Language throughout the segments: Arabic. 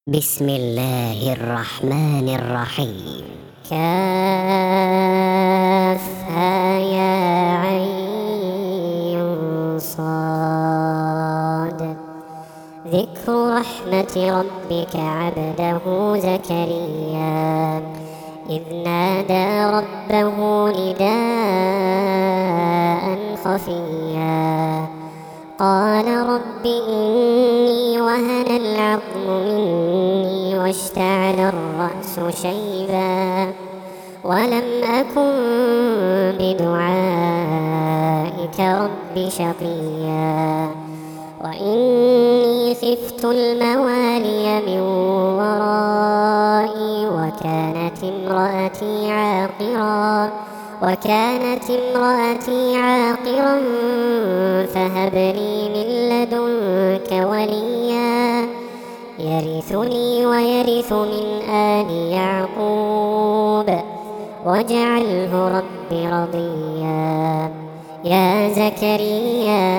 بسم الله الرحمن الرحيم. كافها يا عين صاد. ذكر رحمة ربك عبده زكريا إذ نادى ربه نداء خفيا قال رب إني وهن العظم مني واشتعل الرأس شيبا ولم أكن بدعائك رب شقيا وإني خفت الموالي من ورائي وكانت امرأتي عاقرا فهب لي من لدنك وليا يرثني ويرث من آل يعقوب واجعله رب رضيا. يا زكريا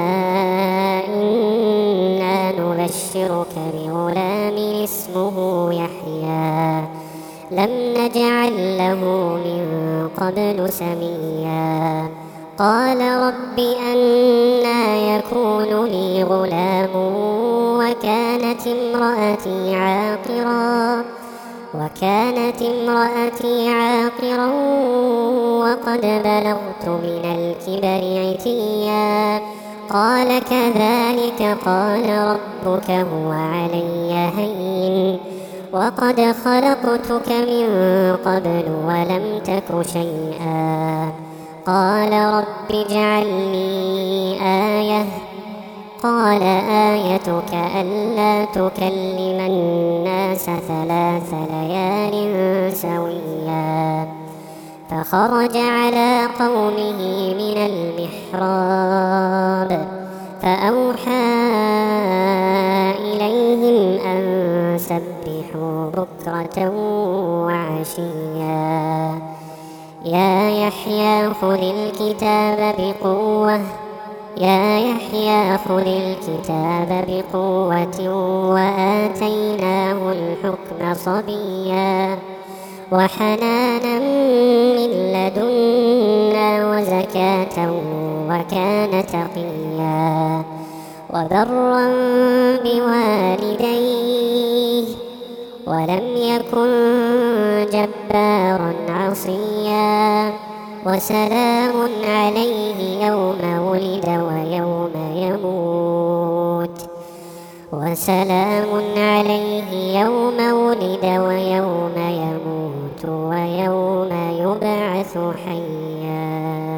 إنا نبشرك بغلام اسمه يحيى لم نجعل له من قبل سميا. قال رب أنى يكون لي غلام وكانت امرأتي عاقرا وقد بلغت من الكبر عتيا. قال كذلك قال ربك هو علي هين وقد خلقتك من قبل ولم تك شيئا. قال رب اجعل لي آية قال آيتك ألا تكلم الناس 3 ليال سويا. فخرج على قومه من المحراب فأوحى إليهم أن سبحوا بكرة وعشيا. يا يحيى خذ الكتاب بقوة وآتيناه الحكم صبيا وحنانا من لدنا وزكاة وكان تقيا وبرا بوالديه ولم يكن جبارا عصيا. وسلام عليه يوم ولد ويوم يموت ويوم يبعث حيا.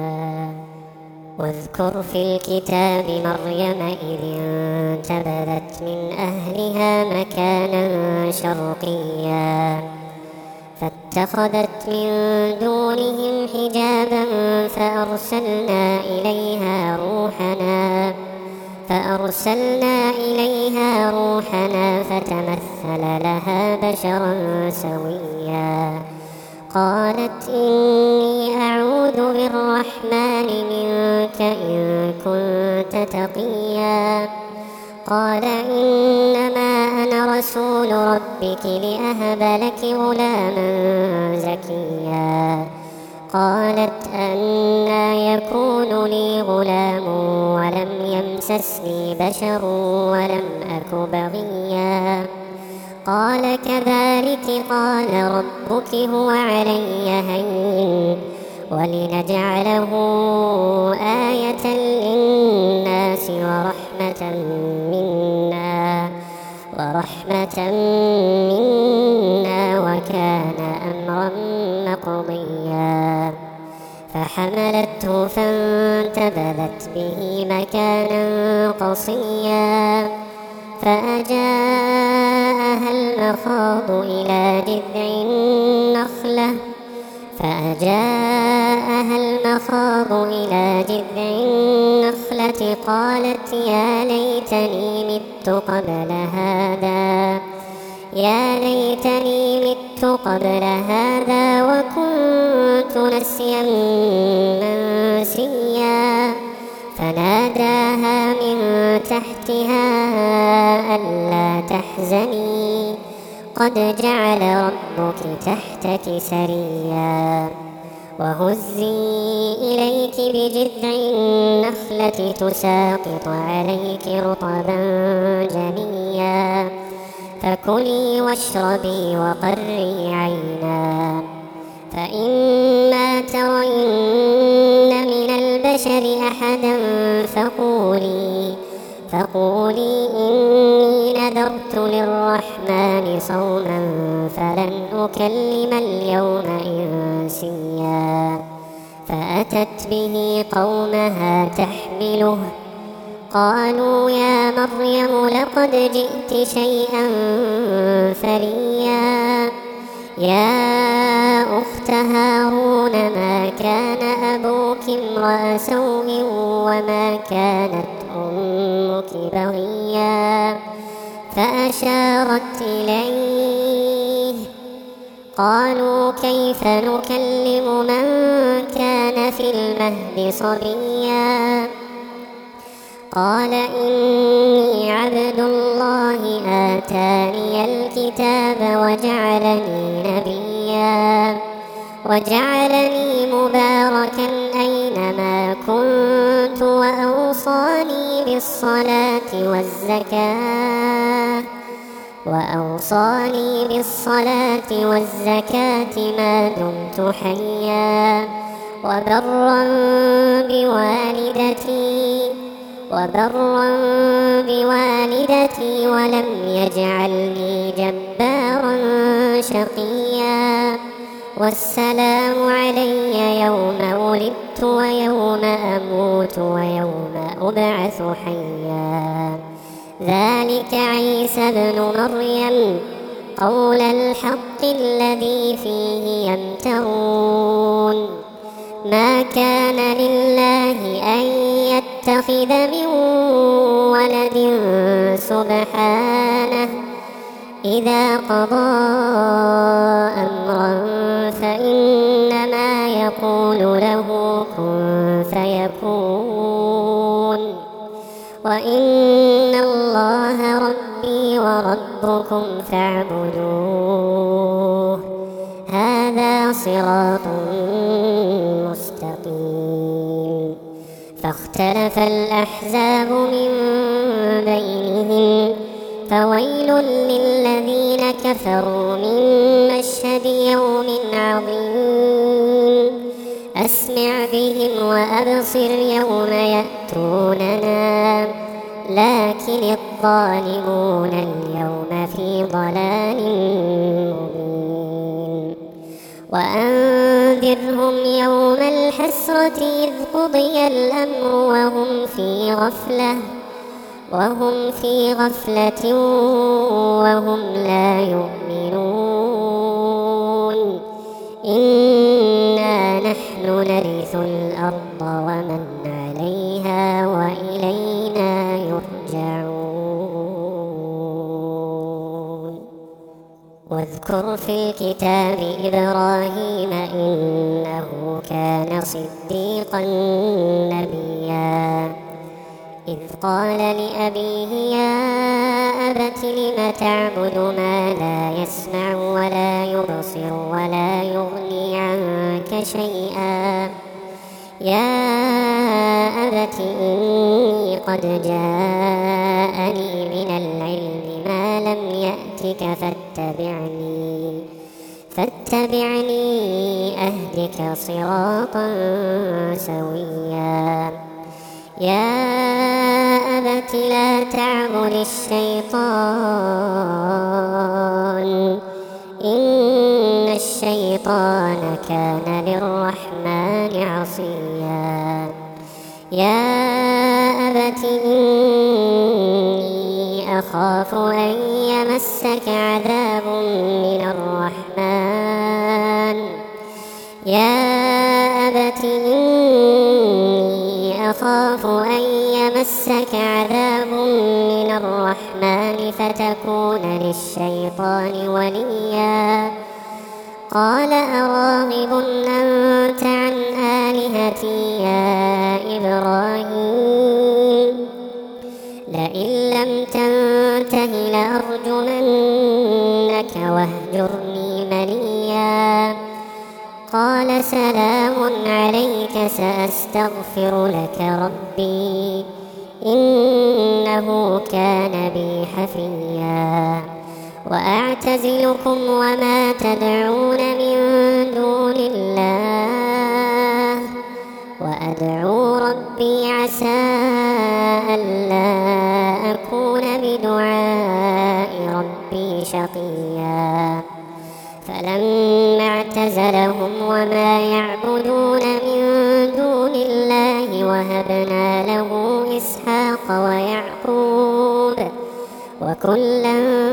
واذكر في الكتاب مريم إذ انتبذت من أهلها مكانا شرقيا فاتخذت من دونهم حجابا فأرسلنا إليها روحنا فتمثل لها بشرا سويا. قالت إني أعوذ بالرحمن منك إن كنت تقيا. قال إنما أنا رسول ربك لأهب لك غلاما زكيا. قالت أنى يكون لي غلام ولم يمسسني بشر ولم أك بغيا. قال كذلك قال ربك هو علي هين ولنجعله آية للناس ورحمة منا وكان أمرا مقضيا. فحملته فانتبذت به مكانا قصيا فأجاءها المخاض إلى جذع النخلة قالت يا ليتني مت قبل هذا وكنت نسيا منسيا. فناداها من تحتها ألا تحزني قد جعل ربك تحتك سريا وهزي إليك بجذع النخلة تساقط عليك رطبا جنيا فكلي واشربي وقري عينا فإما ترين من البشر أحدا فقولي إني نذرت للرحمن صوما فلن أكلم اليوم إنسيا فأتت به قومها تحمله قالوا يا مريم لقد جئت شيئا فريا يا أخت هارون ما كان أبوك امرأ سوء وما كانت أمك بغيا فأشارت إليه قالوا كيف نكلم من كان في المهد صبيا قال إني عبد الله آتاني الكتاب وجعلني مباركا أينما كنت وأوصاني بالصلاة والزكاة ما دمت حيا وبرا بوالدتي ولم يجعلني جبارا شقيا والسلام علي يوم ولدت ويوم أموت ويوم أبعث حيا ذلك عيسى ابن مريم قول الحق الذي فيه يمترون ما كان لله أن يتخذ من ولد سبحانه إذا قضى أمرا فإنما يقول له كن فيكون وإن الله ربي وربكم فاعبدوه هذا صراط مستقيم فاختلف الأحزاب من بينهم فويل للذين كفروا من مشهد يوم عظيم أسمع بهم وأبصر يوم يأتوننا لكن الظالمون اليوم في ضلال مبين وأنذرهم يوم الحسرة إذ قضي الأمر وهم في غفلة وهم لا يؤمنون إنا نحن نرث الأرض ومن عليها وإلينا يرجعون واذكر في الكتاب إبراهيم إنه كان صديقا نبيا إذ قال لأبيه يا أبت لم تعبد ما لا يسمع ولا يبصر ولا يغني عنك شيئا يا أبت إني قد جاءني من العلم ما لم يأتك فاتبعني أهدك صراطا سويا يا أبت لا تعبد الشيطان إن الشيطان كان للرحمن عصيا يا أبت إني أخاف أن يمسك عذاب من الرحمن يا أبت إني أخاف أن يمسك عذاب من الرحمن فتكون للشيطان وليا قال أراغب أنت عن آلهتي يا إبراهيم لئن لم تنته لأرجمنك لك واهجرني مليا. قال سلام عليك سأستغفر لك ربي إنه كان بي حفيا. وأعتزلكم وما تدعون من دون الله وأدعو ربي عسى ألا أكون بدعاء ربي شقيا. فلما اعتزلهم وما يعبدون من دون الله وهبنا له إسحاق ويعقوب وكلا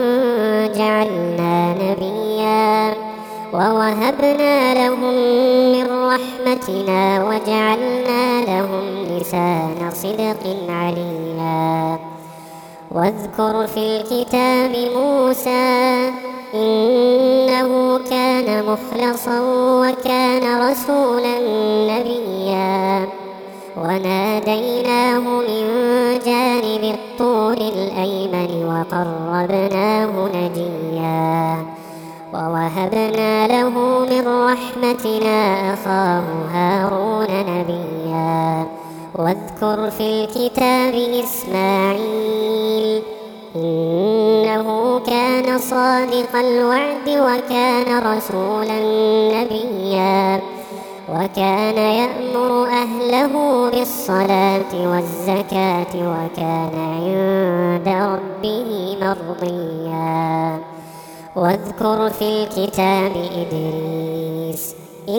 جعلنا نبيا ووهبنا لهم من رحمتنا وجعلنا لهم لسان صدق عليا. واذكر في الكتاب موسى إنه كان مخلصا وكان رسولا نبيا. وناديناه من جانب الطور الأيمن وقربناه نجيا. ووهبنا له من رحمتنا أخاه هارون نبيا. واذكر في الكتاب إسماعيل إنه كان صادق الوعد وكان رسولا نبيا. وكان يأمر أهله بالصلاة والزكاة وكان عند ربه مرضيا. واذكر في الكتاب إدريس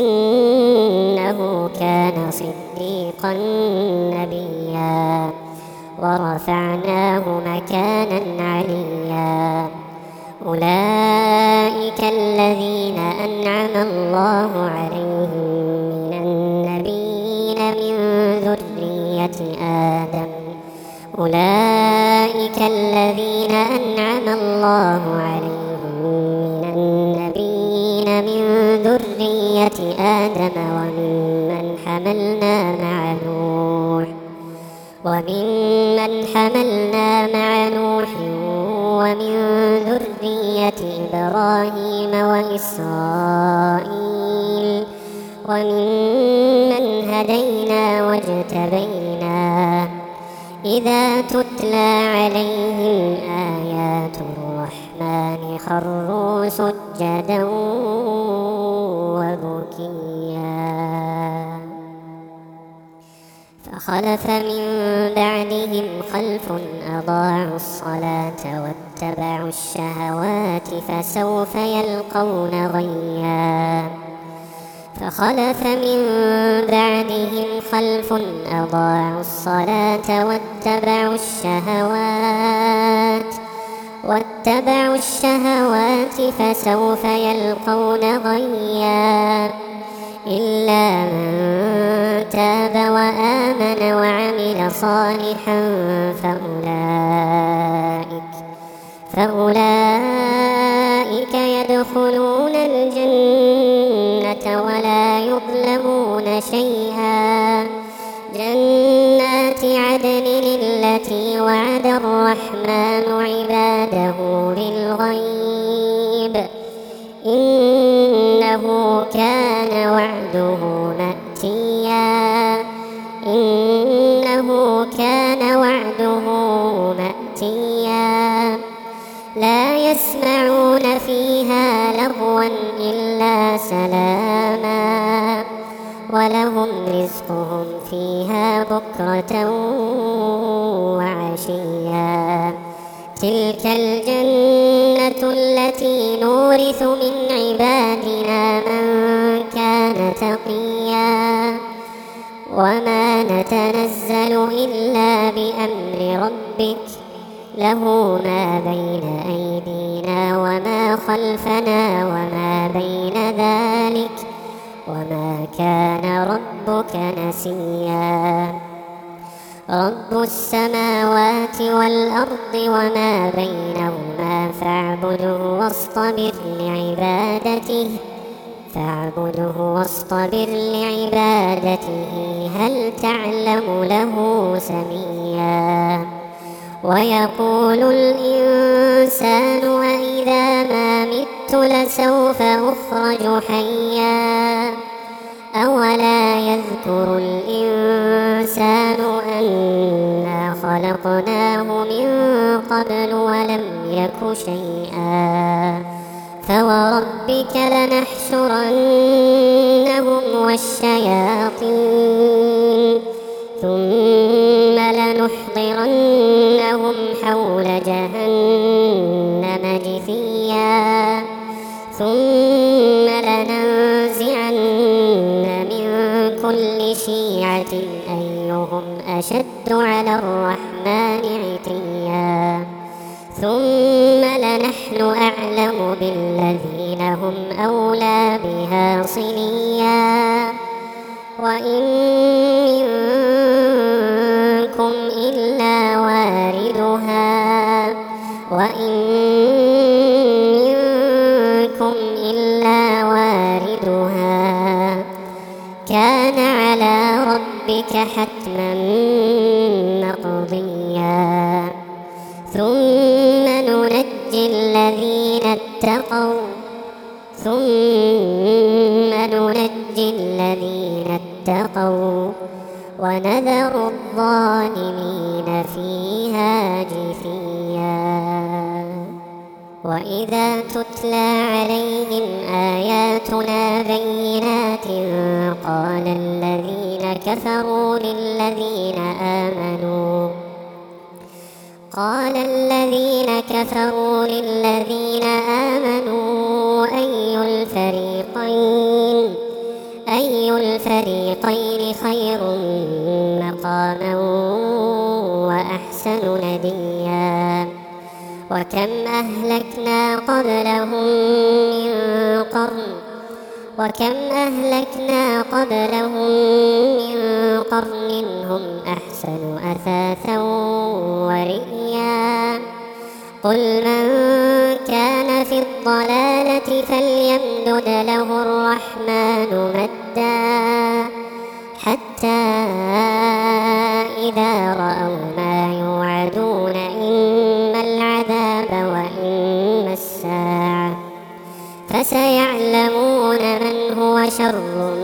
إنه كان صديقا نبيا. ورفعناه مكانا عليا. أولئك الذين أنعم الله عليهم من النبيين من ذرية آدم. أولئك الذين أنعم الله عليهم من النبيين من ذرية آدم وممن حملنا مع نوح ومن ذرية إبراهيم وإسرائيل وممن هدينا واجتبينا. إذا تتلى عليهم آيات الرحمن خروا سجدا وبكيا. فخلف من بعدهم خلف أضاعوا الصلاة واتبعوا الشهوات فسوف يلقون غيا. فخلف من بعدهم خلف أضاعوا الصلاة واتبعوا الشهوات فسوف يلقون غيا. إلا من تاب وآمن وعمل صالحا فأولئك يدخلون الجنة ولا يظلمون شيئا. جنات عدن التي وعد الرحمن عباده بالغيب إنه كان وعده مأتيا. لا يسمعون فيها لغوا إلا سلاما ولهم رزقهم فيها بكرة وعشيا. تلك الجنة التي نورث من عبادنا من كان تقيا. وما نتنزل إلا بأمر ربك له ما بين أيدينا وما خلفنا وما بين ذلك وما كان ربك نسيا. رب السماوات والأرض وما بينهما فاعبده واصطبر لعبادته هل تعلم له سميا. ويقول الإنسان أإذا ما مت شيئا فوربك لنحشرنهم والشياطين ثم لنحضرنهم حول جهنم جثيا ثم لننزعن من كل شيعة أيهم أشد على الرحمن عتيا ثم لنحن أعلم بالذين هم أولى بها صليا وإن منكم إلا واردها كان على ربك حتما مقضيا ثم ننجي الذين اتقوا ونذر الظالمين فيها جثيا وإذا تتلى عليهم آياتنا بينات قال الذين كفروا للذين آمنوا أي الفريقين خير مقاما وأحسن نديا وكم أهلكنا قبلهم من قرن هم أحسن أثاثا ورئيا قل من كان في الضلالة فليمدد له الرحمن مدا حتى إذا رأوا ما يوعدون إما العذاب وإما الساعة فسيعلمون من هو شر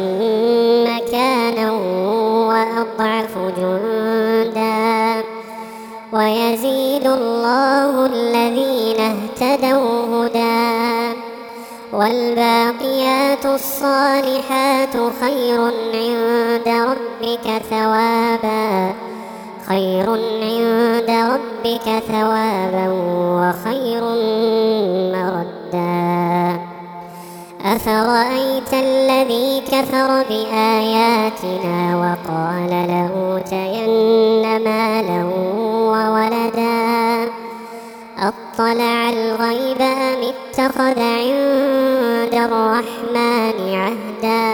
مكانا وأضعف جندا ويزيد الله الذين اهتدوا هدى والباقيات الصالحات خير عند ربك ثوابا وخير مردا أفرأيت الذي كفر بآياتنا وقال لأوتين مالا وولدا أطلع الغيب أم اتخذ عند الرحمن عهدا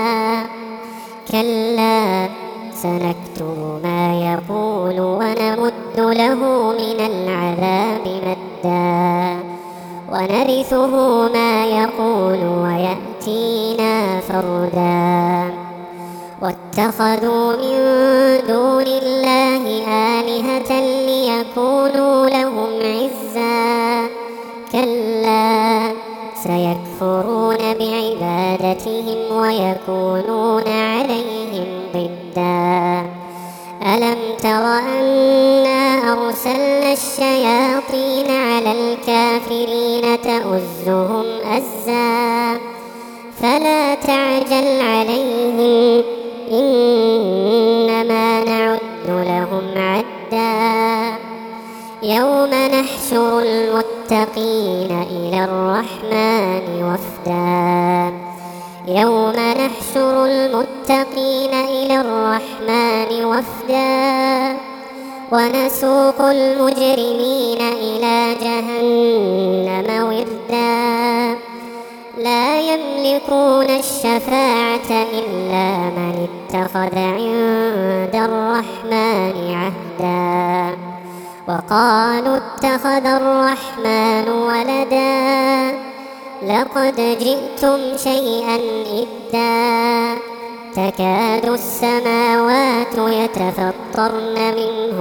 كلا سنكتب ما يقول ونمد له من العذاب مدا ونرثه ما يقول ويأتينا فردا واتخذوا من دون الله آلهة ليكونوا لهم عزا كلا سيكفرون بعبادتهم ويكونون عليهم ضدا ألم تر أنا أرسلنا الشياطين على الكافرين تؤزهم أزا فلا تعجل عليهم إنما نعد لهم عدا يوم نحشر المتقين إلى الرحمن وفدا ونسوق المجرمين إلى جهنم وردا لا يملكون الشفاعة إلا من اتخذ عند الرحمن عهدا وقالوا اتخذ الرحمن ولدا لقد جئتم شيئا إدا تكاد السماوات يتفطرن منه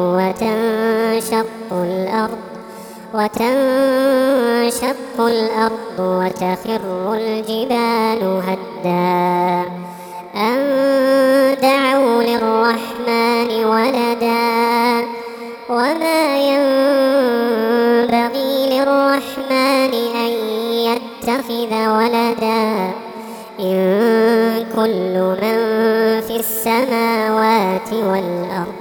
وتنشق الأرض وتخر الجبال هدا أن دعوا للرحمن ولدا وما ينبغي للرحمن للرحمن أن يتخذ ولدا إن كل من في السماوات والأرض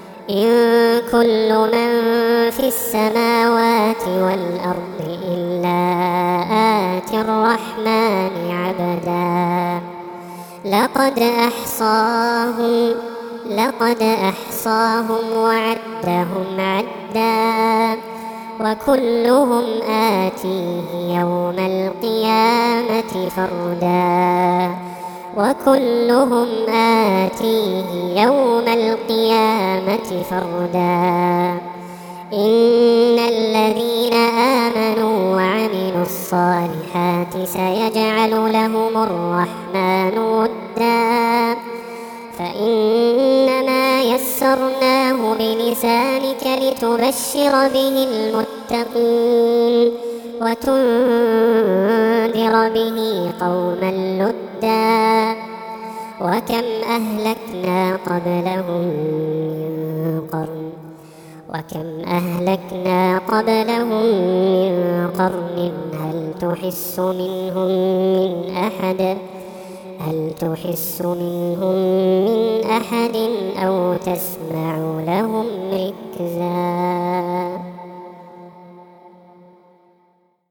إلا آتي الرحمن عبدا لقد أحصاهم وعدهم عدا وكلهم آتيه يوم القيامة فردا إن الذين آمنوا وعملوا الصالحات سيجعل لهم الرحمن ودا فإنما يسرناه بلسانك لتبشر به المتقين وتنذر به قوما لدا وكم أهلكنا قبلهم من قرن هل تحس منهم من أحد أو تسمع لهم ركزا.